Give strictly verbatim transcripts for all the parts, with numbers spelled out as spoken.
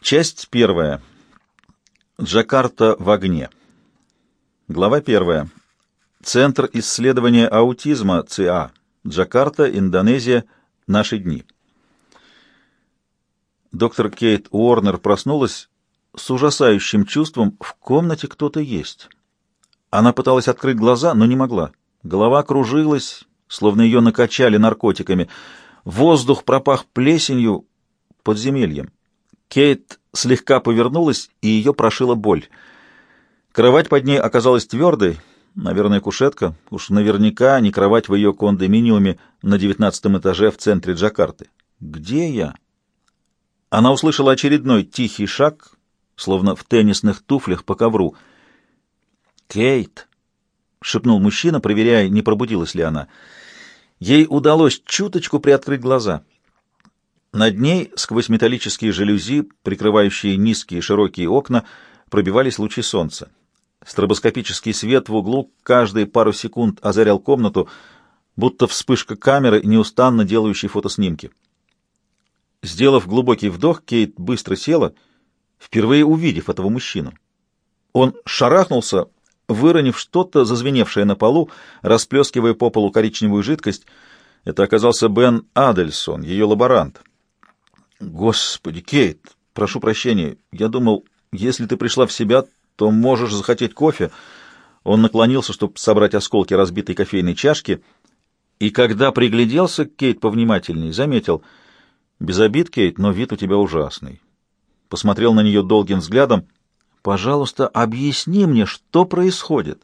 Часть первая. Джакарта в огне. Глава первая. Центр исследования аутизма ЦА. Джакарта, Индонезия. Наши дни. Доктор Кейт Уорнер проснулась с ужасающим чувством: в комнате кто-то есть. Она пыталась открыть глаза, но не могла. Голова кружилась, словно ее накачали наркотиками. Воздух пропах плесенью, подземельем. Кейт слегка повернулась, и ее прошила боль. Кровать под ней оказалась твердой, наверное, кушетка, уж наверняка не кровать в ее кондоминиуме на девятнадцатом этаже в центре Джакарты. «Где я?» Она услышала очередной тихий шаг, словно в теннисных туфлях по ковру. «Кейт!» — шепнул мужчина, проверяя, не пробудилась ли она. Ей удалось чуточку приоткрыть глаза. Над ней, сквозь металлические жалюзи, прикрывающие низкие широкие окна, пробивались лучи солнца. Стробоскопический свет в углу каждые пару секунд озарял комнату, будто вспышка камеры, неустанно делающей фотоснимки. Сделав глубокий вдох, Кейт быстро села, впервые увидев этого мужчину. Он шарахнулся, выронив что-то, зазвеневшее на полу, расплескивая по полу коричневую жидкость. Это оказался Бен Адельсон, ее лаборант. «Господи, Кейт, прошу прощения. Я думал, если ты пришла в себя, то можешь захотеть кофе». Он наклонился, чтобы собрать осколки разбитой кофейной чашки, и когда пригляделся к Кейт повнимательней, заметил: «Без обид, Кейт, но вид у тебя ужасный». Посмотрел на нее долгим взглядом. «Пожалуйста, объясни мне, что происходит».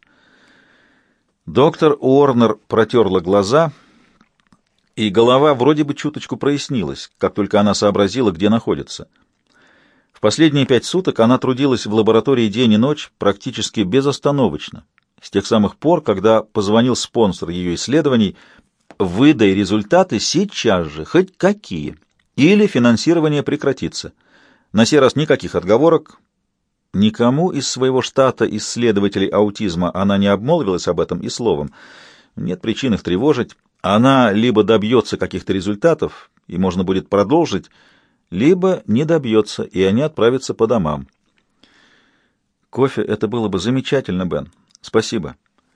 Доктор Уорнер протерла глаза, и голова вроде бы чуточку прояснилась, как только она сообразила, где находится. В последние пять суток она трудилась в лаборатории день и ночь, практически безостановочно, с тех самых пор, когда позвонил спонсор ее исследований: «Выдай результаты сейчас же, хоть какие, или финансирование прекратится». На сей раз никаких отговорок. Никому из своего штата исследователей аутизма она не обмолвилась об этом и словом. Нет причин их тревожить. Она либо добьется каких-то результатов, и можно будет продолжить, либо не добьется, и они отправятся по домам. «Кофе — это было бы замечательно, Бен. Спасибо».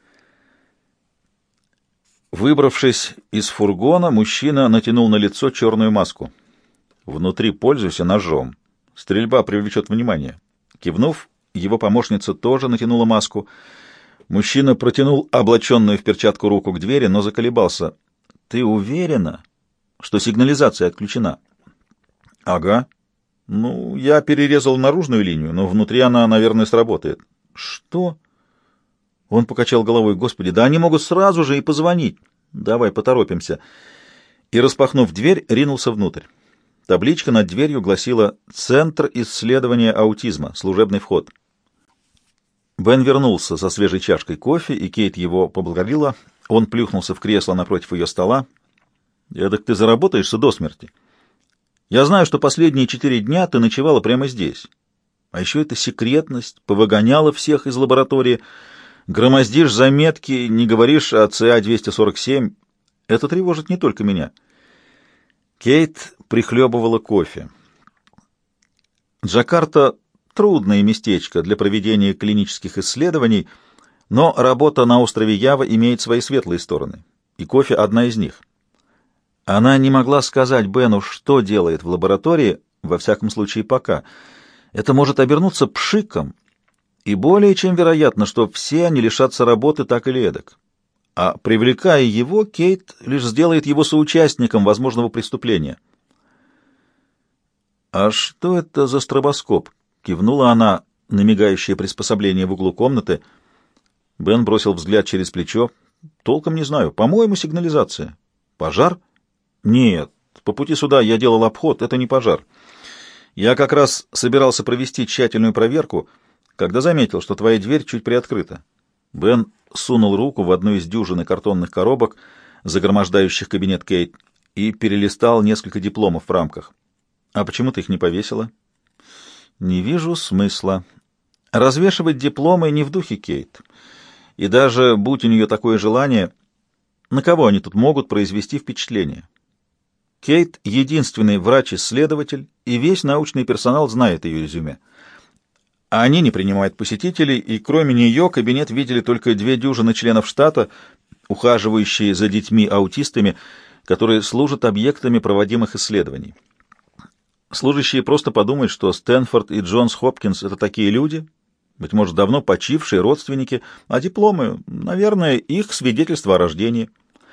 Выбравшись из фургона, мужчина натянул на лицо черную маску. «Внутри пользуйся ножом. Стрельба привлечет внимание». Кивнув, его помощница тоже натянула маску. Мужчина протянул облаченную в перчатку руку к двери, но заколебался. «Ты уверена, что сигнализация отключена?» «Ага. Ну, я перерезал наружную линию, но внутри она, наверное, сработает». «Что?» Он покачал головой. «Господи, да они могут сразу же и позвонить. Давай поторопимся». И, распахнув дверь, ринулся внутрь. Табличка над дверью гласила: «Центр исследования аутизма. Служебный вход». Бен вернулся со свежей чашкой кофе, и Кейт его поблагодарила. Он плюхнулся в кресло напротив ее стола. «Эдак ты заработаешься до смерти. Я знаю, что последние четыре дня ты ночевала прямо здесь. А еще эта секретность повыгоняла всех из лаборатории. Громоздишь заметки, не говоришь о ЦА двести сорок семь. Это тревожит не только меня». Кейт прихлебывала кофе. Джакарта — трудное местечко для проведения клинических исследований, но работа на острове Ява имеет свои светлые стороны, и кофе — одна из них. Она не могла сказать Бену, что делает в лаборатории, во всяком случае пока. Это может обернуться пшиком, и более чем вероятно, что все они лишатся работы так или эдак. А привлекая его, Кейт лишь сделает его соучастником возможного преступления. «А что это за стробоскоп?» — кивнула она на мигающее приспособление в углу комнаты. Бен бросил взгляд через плечо. «Толком не знаю. По-моему, сигнализация». «Пожар?» «Нет. По пути сюда я делал обход. Это не пожар. Я как раз собирался провести тщательную проверку, когда заметил, что твоя дверь чуть приоткрыта». Бен сунул руку в одну из дюжины картонных коробок, загромождающих кабинет Кейт, и перелистал несколько дипломов в рамках. «А почему ты их не повесила?» «Не вижу смысла. Развешивать дипломы не в духе Кейт. И даже, будь у нее такое желание, на кого они тут могут произвести впечатление?» Кейт — единственный врач-исследователь, и весь научный персонал знает ее резюме. А они не принимают посетителей, и кроме нее кабинет видели только две дюжины членов штата, ухаживающие за детьми-аутистами, которые служат объектами проводимых исследований. Служащие просто подумают, что Стэнфорд и Джонс Хопкинс — это такие люди, быть может, давно почившие родственники, а дипломы, наверное, их свидетельство о рождении.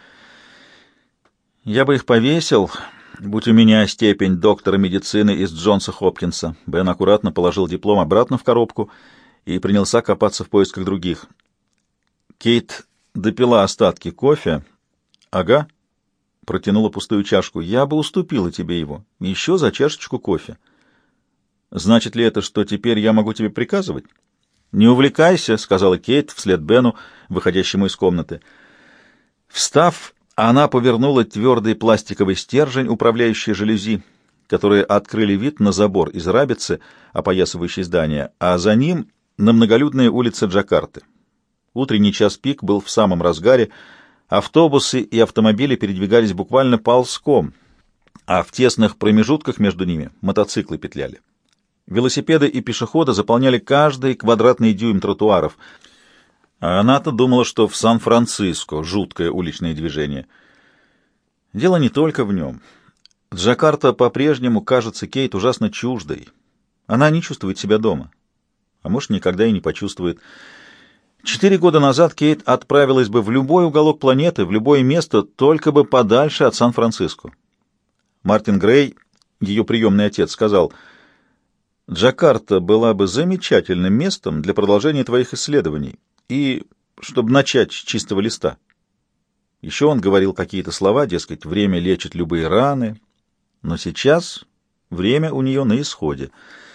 Я бы их повесил, будь у меня степень доктора медицины из Джонса Хопкинса. Бен аккуратно положил диплом обратно в коробку и принялся копаться в поисках других. Кейт допила остатки кофе. Ага. Протянула пустую чашку. Я бы уступила тебе его. Еще за чашечку кофе. Значит ли это, что теперь я могу тебе приказывать? Не увлекайся, сказала Кейт вслед Бену, выходящему из комнаты. Встав, она повернула твердый пластиковый стержень, управляющий жалюзи, которые открыли вид на забор из рабицы, опоясывающий здание, а за ним на многолюдные улицы Джакарты. Утренний час пик был в самом разгаре. Автобусы и автомобили передвигались буквально ползком, а в тесных промежутках между ними мотоциклы петляли. Велосипеды и пешеходы заполняли каждый квадратный дюйм тротуаров. А она-то думала, что в Сан-Франциско жуткое уличное движение. Дело не только в нем. Джакарта по-прежнему кажется Кейт ужасно чуждой. Она не чувствует себя дома. А может, никогда и не почувствует. Четыре года назад Кейт отправилась бы в любой уголок планеты, в любое место, только бы подальше от Сан-Франциско. Мартин Грей, ее приемный отец, сказал: «Джакарта была бы замечательным местом для продолжения твоих исследований и чтобы начать с чистого листа». Еще он говорил какие-то слова, дескать, время лечит любые раны, но сейчас время у нее на исходе.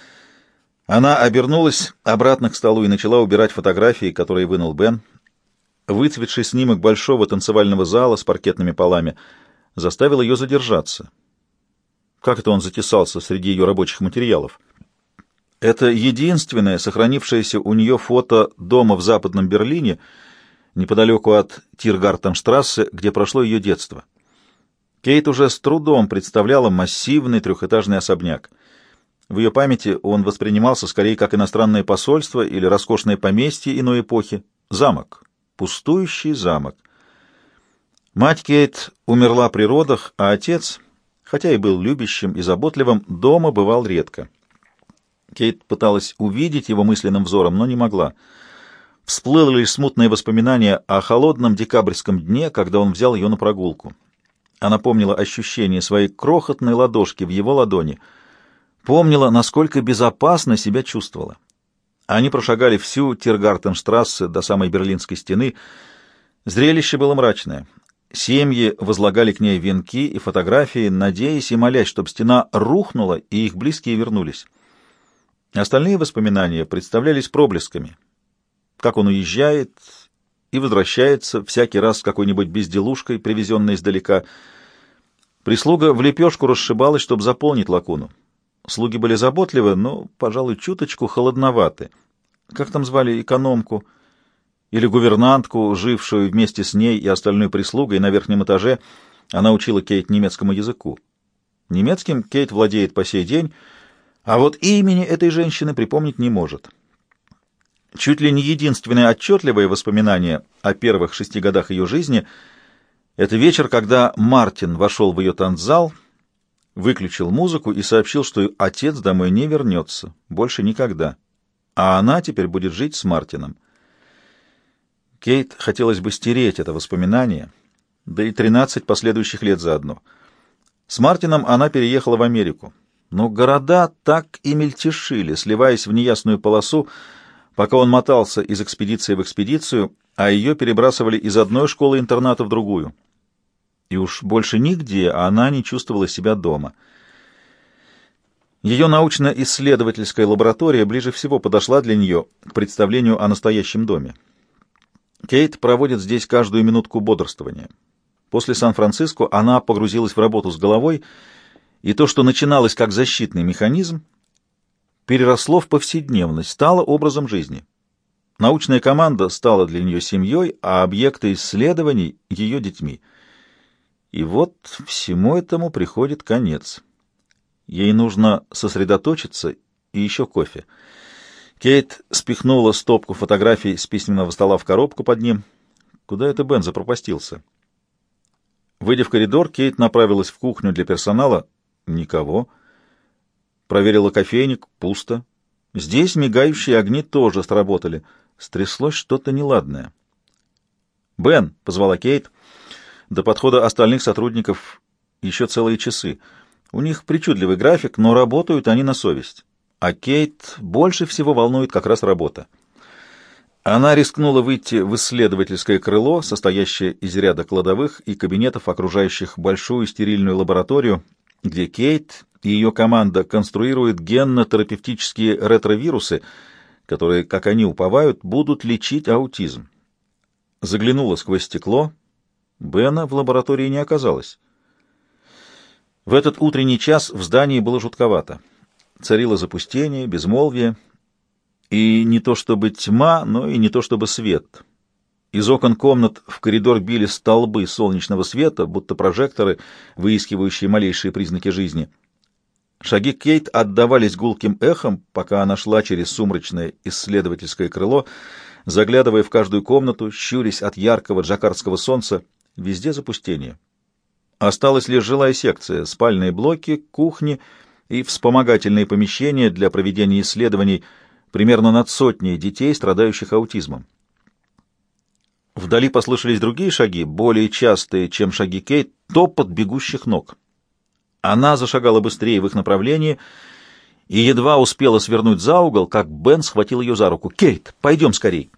Она обернулась обратно к столу и начала убирать фотографии, которые вынул Бен. Выцветший снимок большого танцевального зала с паркетными полами заставил ее задержаться. Как это он затесался среди ее рабочих материалов? Это единственное сохранившееся у нее фото дома в Западном Берлине, неподалеку от Тиргартенштрассе, где прошло ее детство. Кейт уже с трудом представляла массивный трехэтажный особняк. В ее памяти он воспринимался скорее как иностранное посольство или роскошное поместье иной эпохи. Замок. Пустующий замок. Мать Кейт умерла при родах, а отец, хотя и был любящим и заботливым, дома бывал редко. Кейт пыталась увидеть его мысленным взором, но не могла. Всплыло лишь смутное воспоминание о холодном декабрьском дне, когда он взял ее на прогулку. Она помнила ощущение своей крохотной ладошки в его ладони, помнила, насколько безопасно себя чувствовала. Они прошагали всю Тиргартенштрассе до самой Берлинской стены. Зрелище было мрачное. Семьи возлагали к ней венки и фотографии, надеясь и молясь, чтобы стена рухнула и их близкие вернулись. Остальные воспоминания представлялись проблесками. Как он уезжает и возвращается всякий раз с какой-нибудь безделушкой, привезенной издалека. Прислуга в лепешку расшибалась, чтобы заполнить лакуну. Слуги были заботливы, но, пожалуй, чуточку холодноваты. Как там звали экономку? Или гувернантку, жившую вместе с ней и остальной прислугой на верхнем этаже, она учила Кейт немецкому языку. Немецким Кейт владеет по сей день, а вот имени этой женщины припомнить не может. Чуть ли не единственное отчетливое воспоминание о первых шести годах ее жизни — это вечер, когда Мартин вошел в ее танцзал, выключил музыку и сообщил, что отец домой не вернется, больше никогда, а она теперь будет жить с Мартином. Кейт хотелось бы стереть это воспоминание, да и тринадцать последующих лет заодно. С Мартином она переехала в Америку, но города так и мельтешили, сливаясь в неясную полосу, пока он мотался из экспедиции в экспедицию, а ее перебрасывали из одной школы-интерната в другую. И уж больше нигде она не чувствовала себя дома. Ее научно-исследовательская лаборатория ближе всего подошла для нее к представлению о настоящем доме. Кейт проводит здесь каждую минутку бодрствования. После Сан-Франциско она погрузилась в работу с головой, и то, что начиналось как защитный механизм, переросло в повседневность, стало образом жизни. Научная команда стала для нее семьей, а объекты исследований — ее детьми. И вот всему этому приходит конец. Ей нужно сосредоточиться и еще кофе. Кейт спихнула стопку фотографий с письменного стола в коробку под ним. Куда это Бен запропастился? Выйдя в коридор, Кейт направилась в кухню для персонала. Никого. Проверила кофейник. Пусто. Здесь мигающие огни тоже сработали. Стряслось что-то неладное. «Бен!» — позвала Кейт. До подхода остальных сотрудников еще целые часы. У них причудливый график, но работают они на совесть. А Кейт больше всего волнует как раз работа. Она рискнула выйти в исследовательское крыло, состоящее из ряда кладовых и кабинетов, окружающих большую стерильную лабораторию, где Кейт и ее команда конструируют генно-терапевтические ретровирусы, которые, как они уповают, будут лечить аутизм. Заглянула сквозь стекло. Бена в лаборатории не оказалось. В этот утренний час в здании было жутковато. Царило запустение, безмолвие, и не то чтобы тьма, но и не то чтобы свет. Из окон комнат в коридор били столбы солнечного света, будто прожекторы, выискивающие малейшие признаки жизни. Шаги Кейт отдавались гулким эхом, пока она шла через сумрачное исследовательское крыло, заглядывая в каждую комнату, щурясь от яркого джакардского солнца. Везде запустение. Осталась лишь жилая секция, спальные блоки, кухни и вспомогательные помещения для проведения исследований примерно над сотней детей, страдающих аутизмом. Вдали послышались другие шаги, более частые, чем шаги Кейт, топот бегущих ног. Она зашагала быстрее в их направлении и едва успела свернуть за угол, как Бен схватил ее за руку. «Кейт, пойдем скорей!»